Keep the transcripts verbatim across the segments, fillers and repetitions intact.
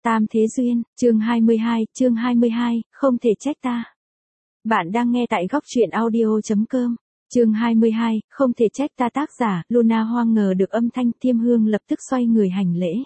Tam Thế Duyên, chương hai mươi hai, chương hai mươi hai, không thể trách ta. Bạn đang nghe tại góc truyện audio chấm com. Chương hai mươi hai, không thể trách ta, tác giả, Luna Hoang. Ngờ được âm thanh, Thiêm Hương lập tức xoay người hành lễ.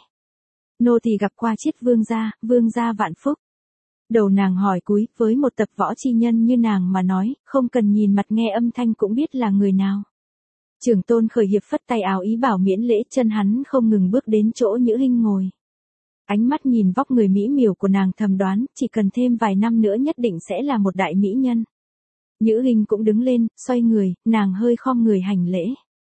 Nô tỳ gặp qua Chiết vương gia, vương gia vạn phúc. Đầu nàng hỏi cúi, với một tập võ chi nhân như nàng mà nói, không cần nhìn mặt nghe âm thanh cũng biết là người nào. Trưởng tôn Khởi Hiệp phất tay áo ý bảo miễn lễ, chân hắn không ngừng bước đến chỗ Nhữ Hinh ngồi. Ánh mắt nhìn vóc người mỹ miều của nàng thầm đoán, chỉ cần thêm vài năm nữa nhất định sẽ là một đại mỹ nhân. Nhữ Hinh cũng đứng lên, xoay người, nàng hơi khom người hành lễ.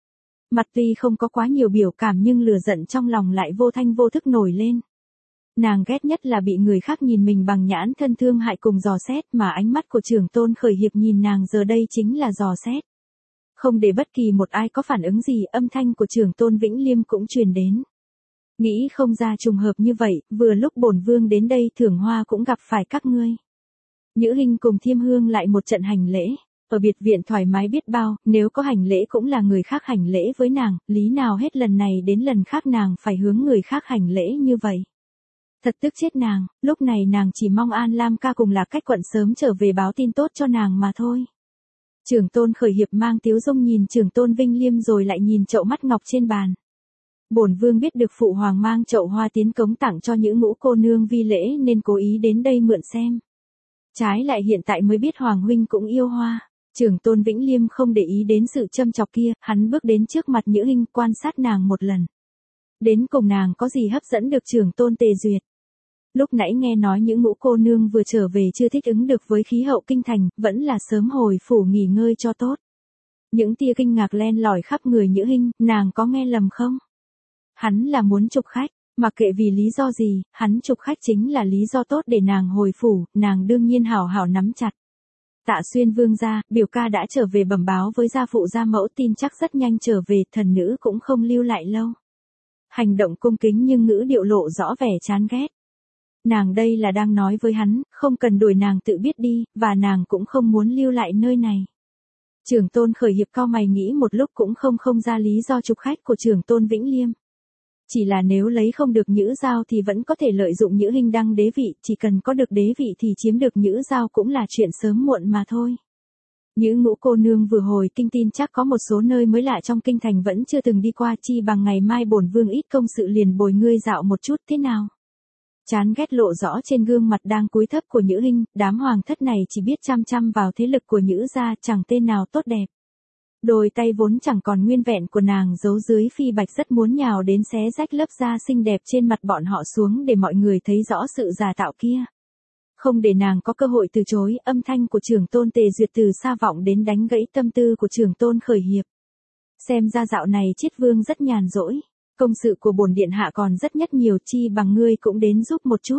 Mặt tuy không có quá nhiều biểu cảm nhưng lửa giận trong lòng lại vô thanh vô thức nổi lên. Nàng ghét nhất là bị người khác nhìn mình bằng nhãn thân thương hại cùng dò xét, mà ánh mắt của trưởng tôn Khởi Hiệp nhìn nàng giờ đây chính là dò xét. Không để bất kỳ một ai có phản ứng gì, âm thanh của trưởng tôn Vĩnh Liêm cũng truyền đến. Nghĩ không ra trùng hợp như vậy, vừa lúc bổn vương đến đây thưởng hoa cũng gặp phải các ngươi. Nhữ Hinh cùng Thiêm Hương lại một trận hành lễ, ở biệt viện thoải mái biết bao, nếu có hành lễ cũng là người khác hành lễ với nàng, lý nào hết lần này đến lần khác nàng phải hướng người khác hành lễ như vậy. Thật tức chết nàng, lúc này nàng chỉ mong An Lam ca cùng Lạc Cách Quận sớm trở về báo tin tốt cho nàng mà thôi. Trưởng tôn Khởi Hiệp mang tiếu dung nhìn trưởng tôn Vinh Liêm rồi lại nhìn chậu mắt ngọc trên bàn. Bổn vương biết được phụ hoàng mang chậu hoa tiến cống tặng cho những ngũ cô nương vi lễ nên cố ý đến đây mượn xem. Trái lại hiện tại mới biết hoàng huynh cũng yêu hoa. Trưởng tôn Vĩnh Liêm không để ý đến sự châm chọc kia, hắn bước đến trước mặt Nhữ Hinh quan sát nàng một lần. Đến cùng nàng có gì hấp dẫn được trưởng tôn Tề Duyệt. Lúc nãy nghe nói những ngũ cô nương vừa trở về chưa thích ứng được với khí hậu kinh thành, vẫn là sớm hồi phủ nghỉ ngơi cho tốt. Những tia kinh ngạc len lỏi khắp người Nhữ Hinh, nàng có nghe lầm không? Hắn là muốn chụp khách, mặc kệ vì lý do gì, hắn chụp khách chính là lý do tốt để nàng hồi phủ, nàng đương nhiên hảo hảo nắm chặt. Tạ Xuyên vương gia, biểu ca đã trở về bẩm báo với gia phụ gia mẫu, tin chắc rất nhanh trở về, thần nữ cũng không lưu lại lâu. Hành động cung kính nhưng ngữ điệu lộ rõ vẻ chán ghét. Nàng đây là đang nói với hắn, không cần đuổi nàng tự biết đi, và nàng cũng không muốn lưu lại nơi này. Trưởng tôn Khởi Hiệp cau mày nghĩ một lúc cũng không không ra lý do chụp khách của trưởng tôn Vĩnh Liêm. Chỉ là nếu lấy không được Nhữ Giao thì vẫn có thể lợi dụng Nhữ Hinh đăng đế vị, chỉ cần có được đế vị thì chiếm được Nhữ Giao cũng là chuyện sớm muộn mà thôi. Những ngũ cô nương vừa hồi kinh tin chắc có một số nơi mới lạ trong kinh thành vẫn chưa từng đi qua, chi bằng ngày mai bổn vương ít công sự liền bồi ngươi dạo một chút, thế nào? Chán ghét lộ rõ trên gương mặt đang cúi thấp của Nhữ Hinh, đám hoàng thất này chỉ biết chăm chăm vào thế lực của Nhữ gia, chẳng tên nào tốt đẹp. Đôi tay vốn chẳng còn nguyên vẹn của nàng giấu dưới phi bạch rất muốn nhào đến xé rách lớp da xinh đẹp trên mặt bọn họ xuống để mọi người thấy rõ sự giả tạo kia. Không để nàng có cơ hội từ chối, âm thanh của trưởng tôn Tề Duyệt từ xa vọng đến đánh gãy tâm tư của trưởng tôn Khởi Hiệp. Xem ra dạo này Chiết vương rất nhàn rỗi, công sự của bổn điện hạ còn rất nhất nhiều, chi bằng ngươi cũng đến giúp một chút.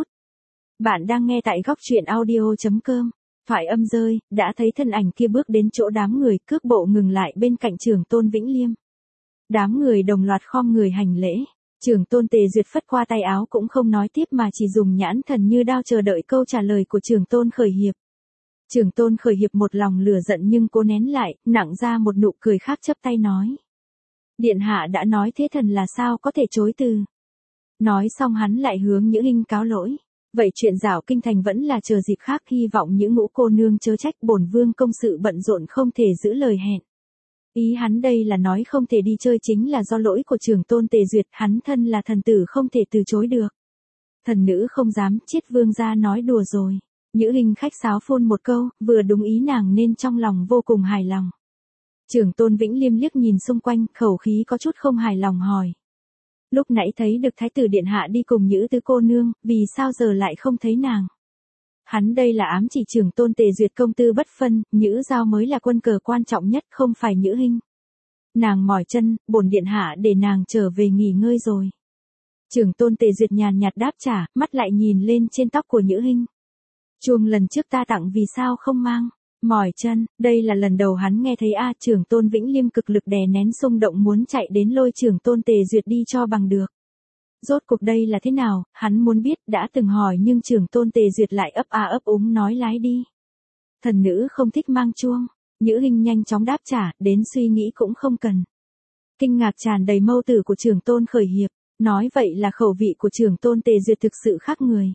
Bạn đang nghe tại góc truyện audio chấm com. Thoại âm rơi, đã thấy thân ảnh kia bước đến chỗ đám người, cước bộ ngừng lại bên cạnh trưởng tôn Vĩnh Liêm. Đám người đồng loạt khom người hành lễ. Trưởng tôn Tề Duyệt phất qua tay áo cũng không nói tiếp mà chỉ dùng nhãn thần như đao chờ đợi câu trả lời của trưởng tôn Khởi Hiệp. Trưởng tôn Khởi Hiệp một lòng lửa giận nhưng cố nén lại, nặng ra một nụ cười khác, chấp tay nói. Điện hạ đã nói thế thần là sao có thể chối từ. Nói xong hắn lại hướng Nhữ Hinh cáo lỗi. Vậy chuyện dạo kinh thành vẫn là chờ dịp khác, hy vọng những ngũ cô nương chớ trách, bổn vương công sự bận rộn không thể giữ lời hẹn. Ý hắn đây là nói không thể đi chơi chính là do lỗi của trưởng tôn Tề Duyệt, hắn thân là thần tử không thể từ chối được. Thần nữ không dám, Chiết vương gia nói đùa rồi. Nhữ Hinh khách sáo phun một câu, vừa đúng ý nàng nên trong lòng vô cùng hài lòng. Trưởng tôn Vĩnh Liêm liếc nhìn xung quanh, khẩu khí có chút không hài lòng hỏi. Lúc nãy thấy được thái tử điện hạ đi cùng Nhữ tứ cô nương, vì sao giờ lại không thấy nàng? Hắn đây là ám chỉ trưởng tôn Tề Duyệt công tư bất phân, Nhữ Giao mới là quân cờ quan trọng nhất, không phải Nhữ Hinh. Nàng mỏi chân, bổn điện hạ để nàng trở về nghỉ ngơi rồi. Trưởng tôn Tề Duyệt nhàn nhạt đáp trả, mắt lại nhìn lên trên tóc của Nhữ Hinh. Chuông lần trước ta tặng vì sao không mang? Mỏi chân, đây là lần đầu hắn nghe thấy a. Trưởng tôn Vĩnh Liêm cực lực đè nén xung động muốn chạy đến lôi trưởng tôn Tề Duyệt đi cho bằng được. Rốt cuộc đây là thế nào, hắn muốn biết, đã từng hỏi nhưng trưởng tôn Tề Duyệt lại ấp a ấp úng nói lái đi. Thần nữ không thích mang chuông. Nhữ Hinh nhanh chóng đáp trả, đến suy nghĩ cũng không cần. Kinh ngạc tràn đầy mâu tử của trưởng tôn Khởi Hiệp. Nói vậy là khẩu vị của trưởng tôn Tề Duyệt thực sự khác người.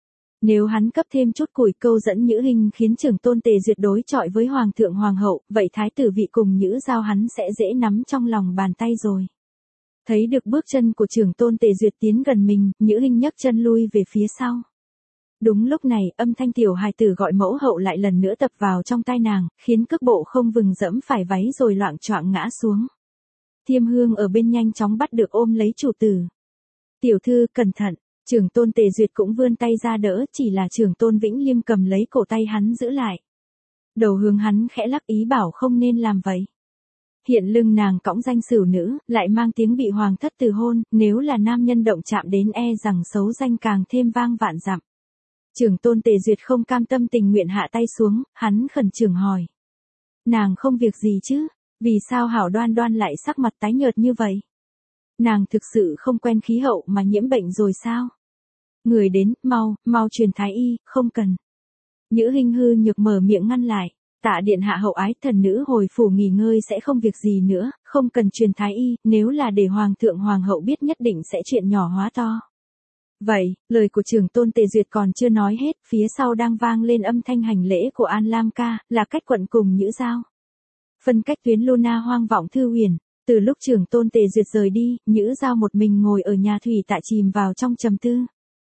Nếu hắn cấp thêm chút củi câu dẫn Nhữ Hinh khiến trưởng tôn Tề Duyệt đối chọi với hoàng thượng hoàng hậu, vậy thái tử vị cùng Nhữ Giao hắn sẽ dễ nắm trong lòng bàn tay rồi. Thấy được bước chân của trưởng tôn Tề Duyệt tiến gần mình, Nhữ Hinh nhấc chân lui về phía sau. Đúng lúc này, âm thanh tiểu hài tử gọi mẫu hậu lại lần nữa tập vào trong tai nàng, khiến cước bộ không vừng dẫm phải váy rồi loạng choạng ngã xuống. Thiêm Hương ở bên nhanh chóng bắt được ôm lấy chủ tử. Tiểu thư, cẩn thận. Trưởng tôn Tề Duyệt cũng vươn tay ra đỡ, chỉ là trưởng tôn Vĩnh Liêm cầm lấy cổ tay hắn giữ lại. Đầu hướng hắn khẽ lắc ý bảo không nên làm vậy. Hiện lưng nàng cõng danh sửu nữ, lại mang tiếng bị hoàng thất từ hôn, nếu là nam nhân động chạm đến e rằng xấu danh càng thêm vang vạn dặm. Trưởng tôn Tề Duyệt không cam tâm tình nguyện hạ tay xuống, hắn khẩn trương hỏi. Nàng không việc gì chứ, vì sao Hảo Đoan Đoan lại sắc mặt tái nhợt như vậy? Nàng thực sự không quen khí hậu mà nhiễm bệnh rồi sao? Người đến, mau, mau truyền thái y, không cần. Nhữ Hinh hư nhược mở miệng ngăn lại. Tạ điện hạ hậu ái, thần nữ hồi phủ nghỉ ngơi sẽ không việc gì nữa, không cần truyền thái y, nếu là để hoàng thượng hoàng hậu biết nhất định sẽ chuyện nhỏ hóa to. Vậy, lời của trưởng tôn Tề Duyệt còn chưa nói hết, phía sau đang vang lên âm thanh hành lễ của An Lam ca, là cách quận cùng Nhữ Giao. Phân cách tuyến Luna hoang vọng thư huyền. Từ lúc trưởng tôn Tề Duyệt rời đi, Nhữ Giao một mình ngồi ở nhà thủy tạ chìm vào trong trầm tư.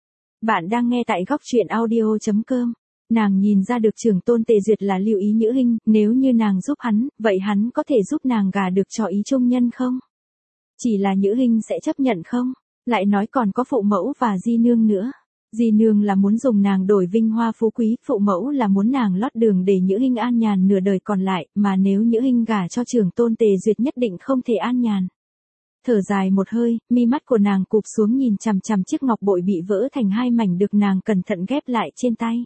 Bạn đang nghe tại góc truyện audio chấm com. Nàng nhìn ra được trưởng tôn Tề Duyệt là lưu ý Nhữ Hinh, nếu như nàng giúp hắn, vậy hắn có thể giúp nàng gả được cho ý trung nhân không? Chỉ là Nhữ Hinh sẽ chấp nhận không? Lại nói còn có phụ mẫu và di nương nữa. Di nương là muốn dùng nàng đổi vinh hoa phú quý, phụ mẫu là muốn nàng lót đường để Nhữ Hinh an nhàn nửa đời còn lại, mà nếu Nhữ Hinh gả cho trưởng tôn Tề Duyệt nhất định không thể an nhàn. Thở dài một hơi, mi mắt của nàng cụp xuống nhìn chằm chằm chiếc ngọc bội bị vỡ thành hai mảnh được nàng cẩn thận ghép lại trên tay.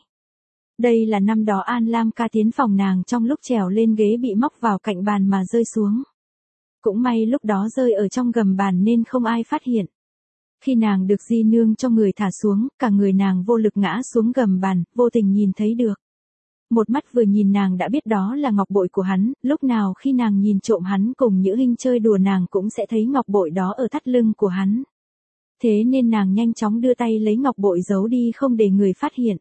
Đây là năm đó An Lam ca tiến phòng nàng trong lúc trèo lên ghế bị móc vào cạnh bàn mà rơi xuống. Cũng may lúc đó rơi ở trong gầm bàn nên không ai phát hiện. Khi nàng được di nương cho người thả xuống, cả người nàng vô lực ngã xuống gầm bàn, vô tình nhìn thấy được. Một mắt vừa nhìn nàng đã biết đó là ngọc bội của hắn, lúc nào khi nàng nhìn trộm hắn cùng Nhữ Hinh chơi đùa nàng cũng sẽ thấy ngọc bội đó ở thắt lưng của hắn. Thế nên nàng nhanh chóng đưa tay lấy ngọc bội giấu đi không để người phát hiện.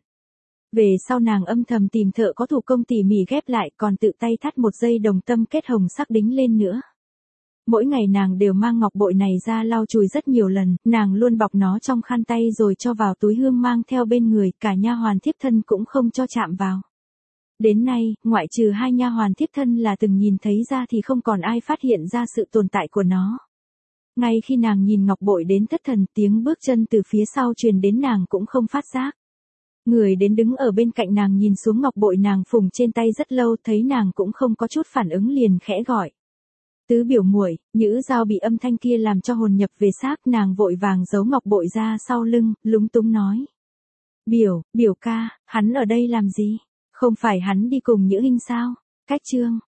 Về sau nàng âm thầm tìm thợ có thủ công tỉ mỉ ghép lại còn tự tay thắt một dây đồng tâm kết hồng sắc đính lên nữa. Mỗi ngày nàng đều mang ngọc bội này ra lau chùi rất nhiều lần, nàng luôn bọc nó trong khăn tay rồi cho vào túi hương mang theo bên người, cả nha hoàn thiếp thân cũng không cho chạm vào. Đến nay, ngoại trừ hai nha hoàn thiếp thân là từng nhìn thấy ra thì không còn ai phát hiện ra sự tồn tại của nó. Ngay khi nàng nhìn ngọc bội đến thất thần, tiếng bước chân từ phía sau truyền đến nàng cũng không phát giác. Người đến đứng ở bên cạnh nàng nhìn xuống ngọc bội nàng phùng trên tay rất lâu, thấy nàng cũng không có chút phản ứng liền khẽ gọi. Tứ biểu muội. Nhữ Giao bị âm thanh kia làm cho hồn nhập về xác, nàng vội vàng giấu ngọc bội ra sau lưng, lúng túng nói. Biểu, biểu ca, hắn ở đây làm gì? Không phải hắn đi cùng Nhữ Hinh sao? Cách chương,